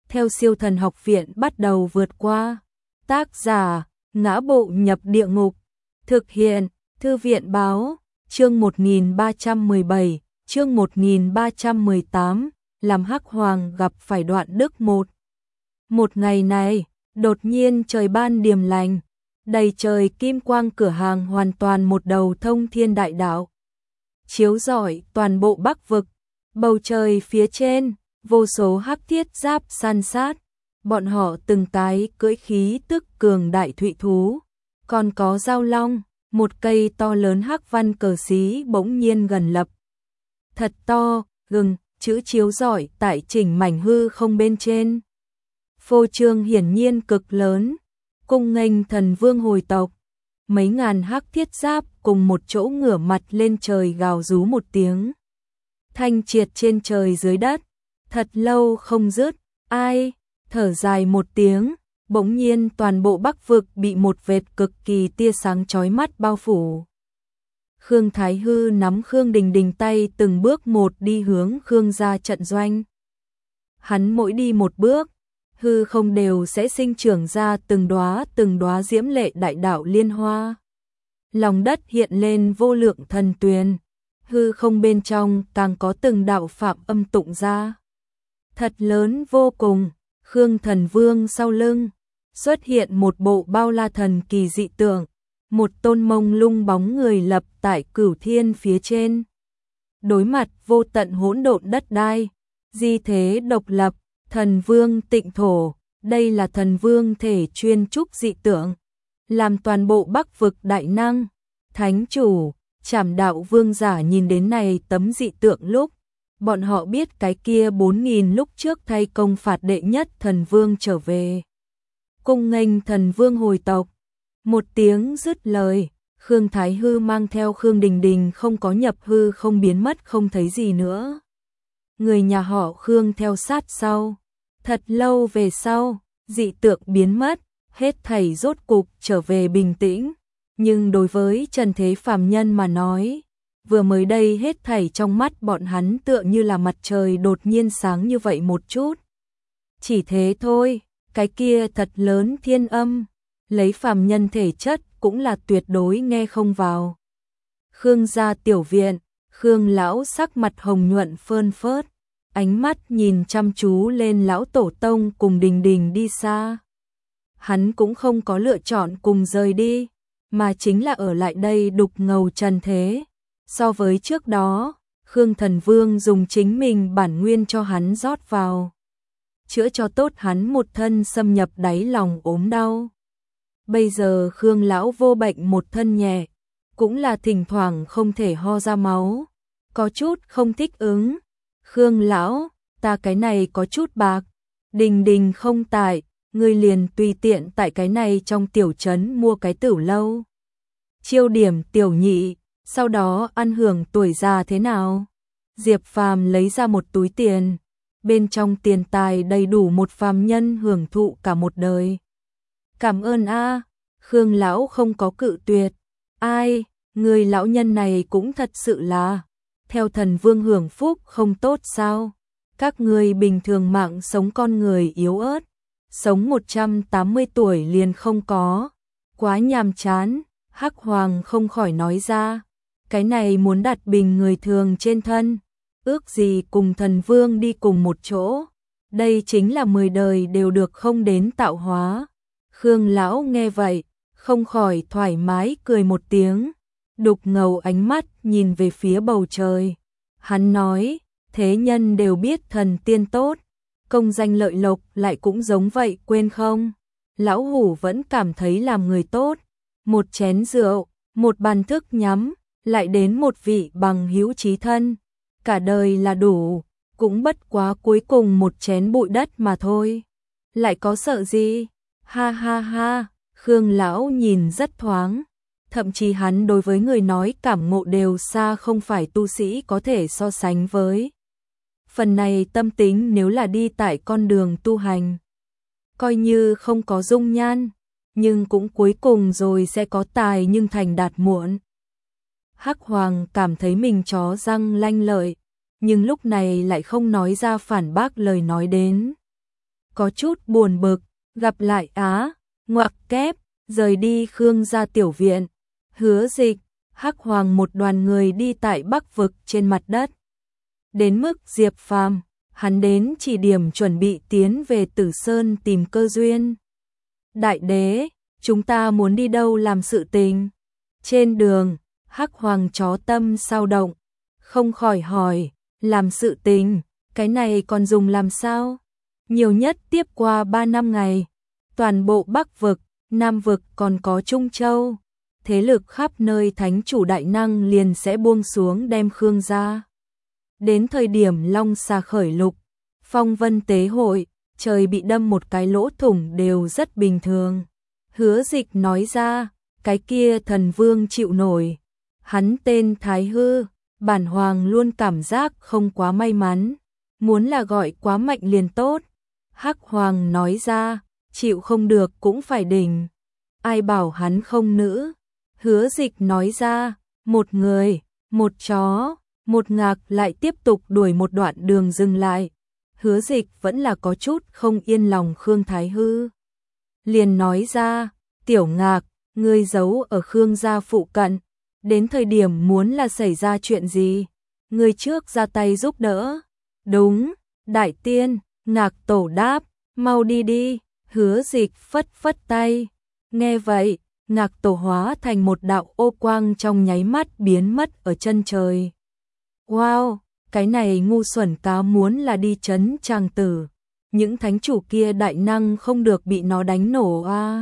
theo Siêu Thần Học Viện bắt đầu vượt qua. Tác giả: Ngã Bộ Nhập Địa Ngục. Thực hiện: Thư viện báo. Chương 1317, chương 1318, làm Hắc Hoàng gặp phải đoạn đức một. Một ngày này, đột nhiên trời ban điềm lành, đầy trời kim quang, cửa hàng hoàn toàn một đầu thông thiên đại đạo, chiếu rọi toàn bộ Bắc vực. Bầu trời phía trên, vô số hắc thiết giáp san sát, bọn họ từng cái cưỡi khí tức cường đại thụy thú, còn có giao long, một cây to lớn hắc văn cờ xí bỗng nhiên gần lập. Thật to, gừng, chữ chiếu rọi tại chỉnh mảnh hư không bên trên. Phô trương hiển nhiên cực lớn, cung nghênh thần vương hồi tộc. Mấy ngàn hắc thiết giáp cùng một chỗ ngửa mặt lên trời gào rú một tiếng. Thanh triệt trên trời dưới đất, thật lâu không dứt. Ai thở dài một tiếng, bỗng nhiên toàn bộ Bắc vực bị một vệt cực kỳ tia sáng chói mắt bao phủ. Khương Thái Hư nắm Khương Đình Đình tay từng bước một đi hướng Khương gia trận doanh. Hắn mỗi đi một bước, hư không đều sẽ sinh trưởng ra từng đóa diễm lệ đại đạo liên hoa. Lòng đất hiện lên vô lượng thần tuyền, hư không bên trong càng có từng đạo phạm âm tụng ra. Thật lớn vô cùng, Khương Thần Vương sau lưng xuất hiện một bộ bao la thần kỳ dị tượng, một tôn mông lung bóng người lập tại cửu thiên phía trên. Đối mặt vô tận hỗn độn đất đai, di thế độc lập, Thần Vương tịnh thổ, đây là Thần Vương thể chuyên trúc dị tượng, làm toàn bộ Bắc vực đại năng, thánh chủ, Trảm Đạo Vương giả nhìn đến này tấm dị tượng lúc, bọn họ biết cái kia 4000 lúc trước thay công phạt đệ nhất Thần Vương trở về. Cung nghênh Thần Vương hồi tộc. Một tiếng dứt lời, Khương Thái Hư mang theo Khương Đình Đình không có nhập hư không biến mất không thấy gì nữa. Người nhà họ Khương theo sát sau. Thật lâu về sau, dị tượng biến mất, hết thảy rốt cục trở về bình tĩnh. Nhưng đối với trần thế phàm nhân mà nói, vừa mới đây hết thảy trong mắt bọn hắn tựa như là mặt trời đột nhiên sáng như vậy một chút. Chỉ thế thôi, cái kia thật lớn thiên âm, lấy phàm nhân thể chất cũng là tuyệt đối nghe không vào. Khương gia tiểu viện, Khương lão sắc mặt hồng nhuận phơn phớt, ánh mắt nhìn chăm chú lên lão tổ tông cùng Đình Đình đi xa. Hắn cũng không có lựa chọn cùng rời đi, mà chính là ở lại đây đục ngầu trần thế. So với trước đó, Khương Thần Vương dùng chính mình bản nguyên cho hắn rót vào, chữa cho tốt hắn một thân xâm nhập đáy lòng ốm đau. Bây giờ Khương lão vô bệnh một thân nhẹ, cũng là thỉnh thoảng không thể ho ra máu, có chút không thích ứng. Khương lão, ta cái này có chút bạc. Đình Đình không tại, ngươi liền tùy tiện tại cái này trong tiểu trấn mua cái tửu lâu, chiêu điểm tiểu nhị, sau đó ăn hưởng tuổi già thế nào? Diệp Phàm lấy ra một túi tiền, bên trong tiền tài đầy đủ một phàm nhân hưởng thụ cả một đời. Cảm ơn a. Khương lão không có cự tuyệt. Ai, người lão nhân này cũng thật sự là theo Thần Vương hưởng phúc không tốt sao? Các người bình thường mạng sống con người yếu ớt, sống 180 tuổi liền không có, quá nhàm chán. Hắc Hoàng không khỏi nói ra, cái này muốn đặt bình người thường trên thân, ước gì cùng Thần Vương đi cùng một chỗ, đây chính là 10 đời đều được không đến tạo hóa. Khương lão nghe vậy, không khỏi thoải mái cười một tiếng, đục ngầu ánh mắt nhìn về phía bầu trời. Hắn nói, thế nhân đều biết thần tiên tốt, công danh lợi lộc lại cũng giống vậy, quên không? Lão hủ vẫn cảm thấy làm người tốt, một chén rượu, một bàn thức nhắm, lại đến một vị bằng hữu chí thân, cả đời là đủ, cũng bất quá cuối cùng một chén bụi đất mà thôi. Lại có sợ gì? Ha ha ha, Khương lão nhìn rất thoáng, thậm chí hắn đối với người nói cảm ngộ đều xa không phải tu sĩ có thể so sánh với. Phần này tâm tính nếu là đi tại con đường tu hành, coi như không có dung nhan, nhưng cũng cuối cùng rồi sẽ có tài nhưng thành đạt muộn. Hắc Hoàng cảm thấy mình chó răng lanh lợi, nhưng lúc này lại không nói ra phản bác lời nói đến. có chút buồn bực, gặp lại á, ngoặc kép, rời đi Khương gia tiểu viện. Hứa Dịch, Hắc Hoàng một đoàn người đi tại Bắc vực trên mặt đất. Đến mức Diệp Phàm, hắn đến chỉ điểm chuẩn bị tiến về Tử Sơn tìm cơ duyên. Đại đế, chúng ta muốn đi đâu làm sự tình? Trên đường, Hắc Hoàng chó tâm sao động, không khỏi hỏi, làm sự tình, cái này còn dùng làm sao? Nhiều nhất tiếp qua 3 năm ngày, toàn bộ Bắc vực, Nam vực còn có Trung Châu, thế lực khắp nơi thánh chủ đại năng liền sẽ buông xuống đem Khương gia. Đến thời điểm long xà khởi lục, phong vân tế hội, trời bị đâm một cái lỗ thủng đều rất bình thường. Hứa Dịch nói ra, cái kia thần vương chịu nổi. Hắn tên Thái Hư, bản hoàng luôn cảm giác không quá may mắn, muốn là gọi quá mạnh liền tốt. Hắc Hoàng nói ra, chịu không được cũng phải đỉnh. Ai bảo hắn không nữ? Hứa Dịch nói ra, một người, một chó, một ngạc lại tiếp tục đuổi một đoạn đường dừng lại. Hứa Dịch vẫn là có chút không yên lòng Khương Thái Hư. Liền nói ra, tiểu ngạc, ngươi giấu ở Khương gia phụ cận, đến thời điểm muốn là xảy ra chuyện gì, ngươi trước ra tay giúp đỡ. Đúng, đại tiên, ngạc tổ đáp, mau đi đi. Hứa Dịch phất phất tay. Nghe vậy, ngạc tổ hóa thành một đạo ô quang trong nháy mắt biến mất ở chân trời. Wow, cái này ngu xuẩn cá muốn là đi trấn Tràng Tử. Những thánh chủ kia đại năng không được bị nó đánh nổ à.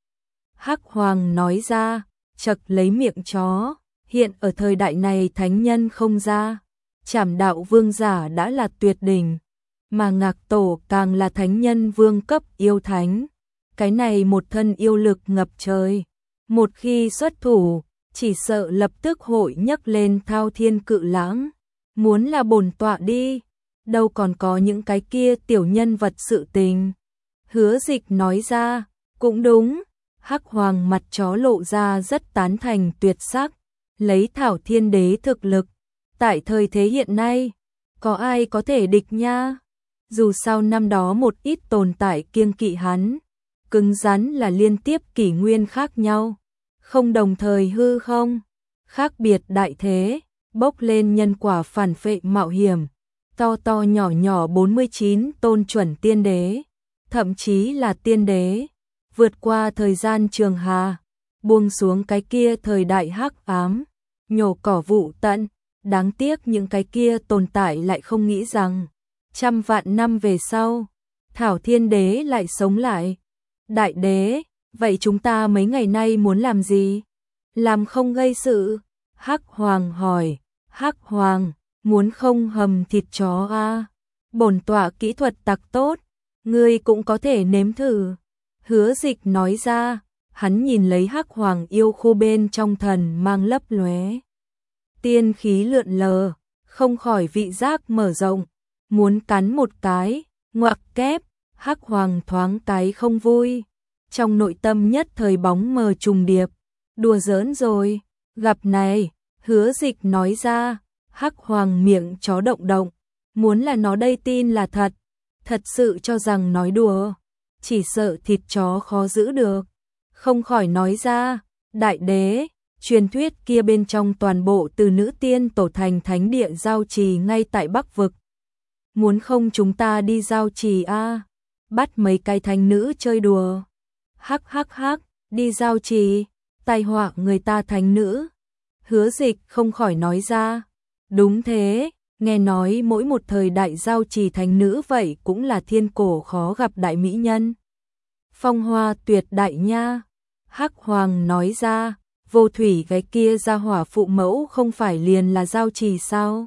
Hắc Hoàng nói ra, chật lấy miệng chó, hiện ở thời đại này thánh nhân không ra, Trảm Đạo vương giả đã là tuyệt đỉnh, mà Ngạc Tổ càng là thánh nhân vương cấp yêu thánh. Cái này một thân yêu lực ngập trời, một khi xuất thủ, chỉ sợ lập tức hội nhấc lên thao thiên cự lãng. Muốn là bổn tọa đi, đâu còn có những cái kia tiểu nhân vật sự tình. Hứa Dịch nói ra, cũng đúng. Hắc Hoàng mặt chó lộ ra rất tán thành tuyệt sắc, lấy Thảo Thiên Đế thực lực, tại thời thế hiện nay, có ai có thể địch nha? Dù sao năm đó một ít tồn tại kiêng kỵ hắn, cứng rắn là liên tiếp kỷ nguyên khác nhau, không đồng thời hư không, khác biệt đại thế, bốc lên nhân quả phản phệ mạo hiểm, to to nhỏ nhỏ 49 tôn chuẩn tiên đế, thậm chí là tiên đế, vượt qua thời gian trường hà, buông xuống cái kia thời đại hắc ám, nhổ cỏ vụ tận, đáng tiếc những cái kia tồn tại lại không nghĩ rằng, trăm vạn năm về sau, Thảo Thiên Đế lại sống lại. Đại đế, vậy chúng ta mấy ngày nay muốn làm gì? Làm không gây sự? Hắc Hoàng hỏi. Hắc Hoàng, muốn không hầm thịt chó à? Bổn tọa kỹ thuật tặc tốt, ngươi cũng có thể nếm thử. Hứa Dịch nói ra, hắn nhìn lấy Hắc Hoàng yêu khu bên trong thần mang lấp lóe. Tiên khí lượn lờ, không khỏi vị giác mở rộng, muốn cắn một cái, ngoặc kép, Hắc Hoàng thoáng cái không vui. Trong nội tâm nhất thời bóng mờ trùng điệp, đùa giỡn rồi, gặp này, Hứa Dịch nói ra, Hắc Hoàng miệng chó động động, muốn là nó đây tin là thật, thật sự cho rằng nói đùa, chỉ sợ thịt chó khó giữ được, không khỏi nói ra, đại đế, truyền thuyết kia bên trong toàn bộ từ nữ tiên tổ thành thánh địa giao trì ngay tại Bắc vực. Muốn không chúng ta đi giao trì a, bắt mấy cái thánh nữ chơi đùa. Hắc hắc hắc, đi giao trì, tai họa người ta thánh nữ. Hứa Dịch không khỏi nói ra, đúng thế, nghe nói mỗi một thời đại giao trì thánh nữ vậy cũng là thiên cổ khó gặp đại mỹ nhân. Phong hoa tuyệt đại nha. Hắc Hoàng nói ra, Vô Thủy cái kia gia hỏa phụ mẫu không phải liền là giao trì sao?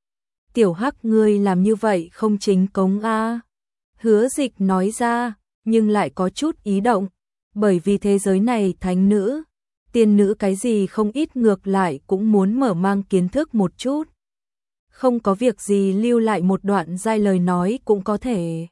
Tiểu Hắc ngươi làm như vậy không chính cống a. Hứa Dịch nói ra, nhưng lại có chút ý động, bởi vì thế giới này thánh nữ, tiên nữ cái gì không ít ngược lại cũng muốn mở mang kiến thức một chút. Không có việc gì lưu lại một đoạn giai lời nói cũng có thể.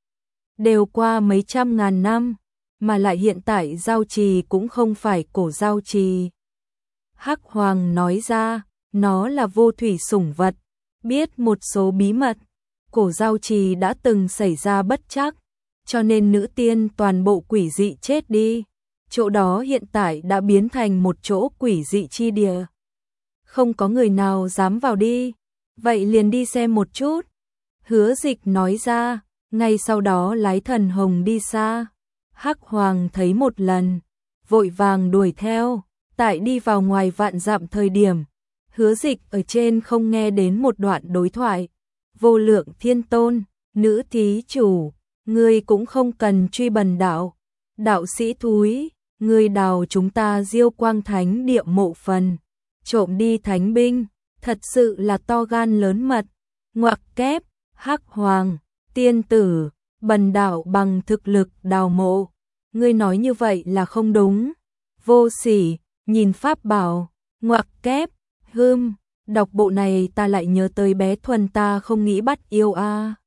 Đều qua mấy trăm ngàn năm, mà lại hiện tại giao trì cũng không phải cổ giao trì. Hắc Hoàng nói ra, nó là Vô Thủy sủng vật, biết một số bí mật. Cổ giao trì đã từng xảy ra bất trắc, cho nên nữ tiên toàn bộ quỷ dị chết đi. Chỗ đó hiện tại đã biến thành một chỗ quỷ dị chi địa. Không có người nào dám vào đi. Vậy liền đi xem một chút. Hứa Dịch nói ra, ngay sau đó lái thần hồng đi xa. Hắc Hoàng thấy một lần, vội vàng đuổi theo. Tại đi vào ngoài vạn dặm thời điểm, Hứa Dịch ở trên không nghe đến một đoạn đối thoại. Vô Lượng Thiên Tôn, nữ thí chủ, ngươi cũng không cần truy bần đạo. Đạo sĩ thúi, ngươi đào chúng ta Diêu Quang Thánh địa mộ phần, trộm đi thánh binh, thật sự là to gan lớn mật. Ngoặc kép, Hắc Hoàng, tiên tử, bần đạo bằng thực lực đào mộ. Ngươi nói như vậy là không đúng. Vô sỉ, nhìn pháp bảo, ngoặc kép, đọc bộ này ta lại nhớ tới bé Thuần ta không nghĩ bắt yêu a.